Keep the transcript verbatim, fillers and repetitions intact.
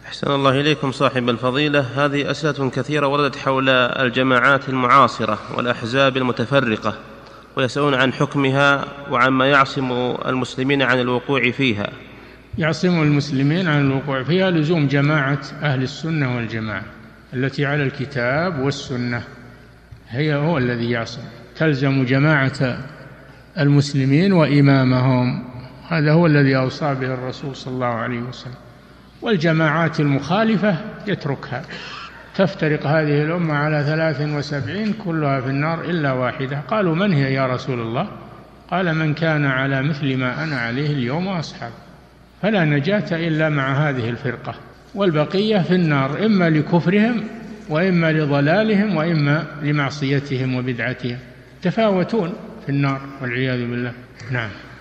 أحسن الله إليكم صاحب الفضيلة. هذه أسئلة كثيرة وردت حول الجماعات المعاصرة والأحزاب المتفرقة، ويسألون عن حكمها وعما يعصم المسلمين عن الوقوع فيها. يعصم المسلمين عن الوقوع فيها لزوم جماعة أهل السنة والجماعة التي على الكتاب والسنة، هي هو الذي يعصم، تلزم جماعة المسلمين وإمامهم، هذا هو الذي أوصى به الرسول صلى الله عليه وسلم. والجماعات المخالفة يتركها. تفترق هذه الأمة على ثلاث وسبعين كلها في النار إلا واحدة. قالوا من هي يا رسول الله؟ قال من كان على مثل ما أنا عليه اليوم وأصحابي. فلا نجاة إلا مع هذه الفرقة، والبقية في النار إما لكفرهم وإما لضلالهم وإما لمعصيتهم وبدعتهم، تفاوتون في النار والعياذ بالله. نعم.